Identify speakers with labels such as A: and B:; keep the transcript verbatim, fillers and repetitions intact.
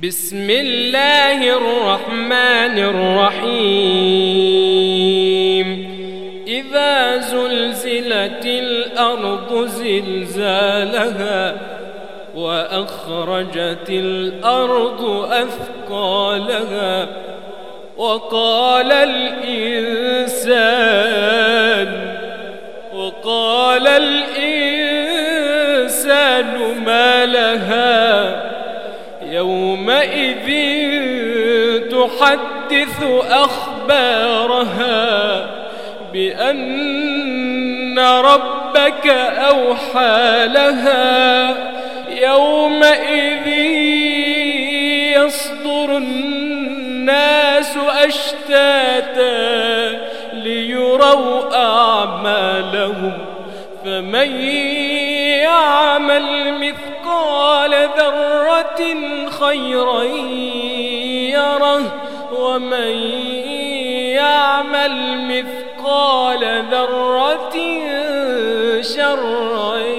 A: بسم الله الرحمن الرحيم إذا زلزلت الأرض زلزالها وأخرجت الأرض أثقالها وقال الإنسان وقال الإنسان ما لها يومئذ تحدث أخبارها بأن ربك أوحى لها يومئذ يصدر الناس أشتاتا ليروا أعمالهم فمن يعمل مثقال ذرة خيرا يره ومن يعمل مثقال ذرة شرا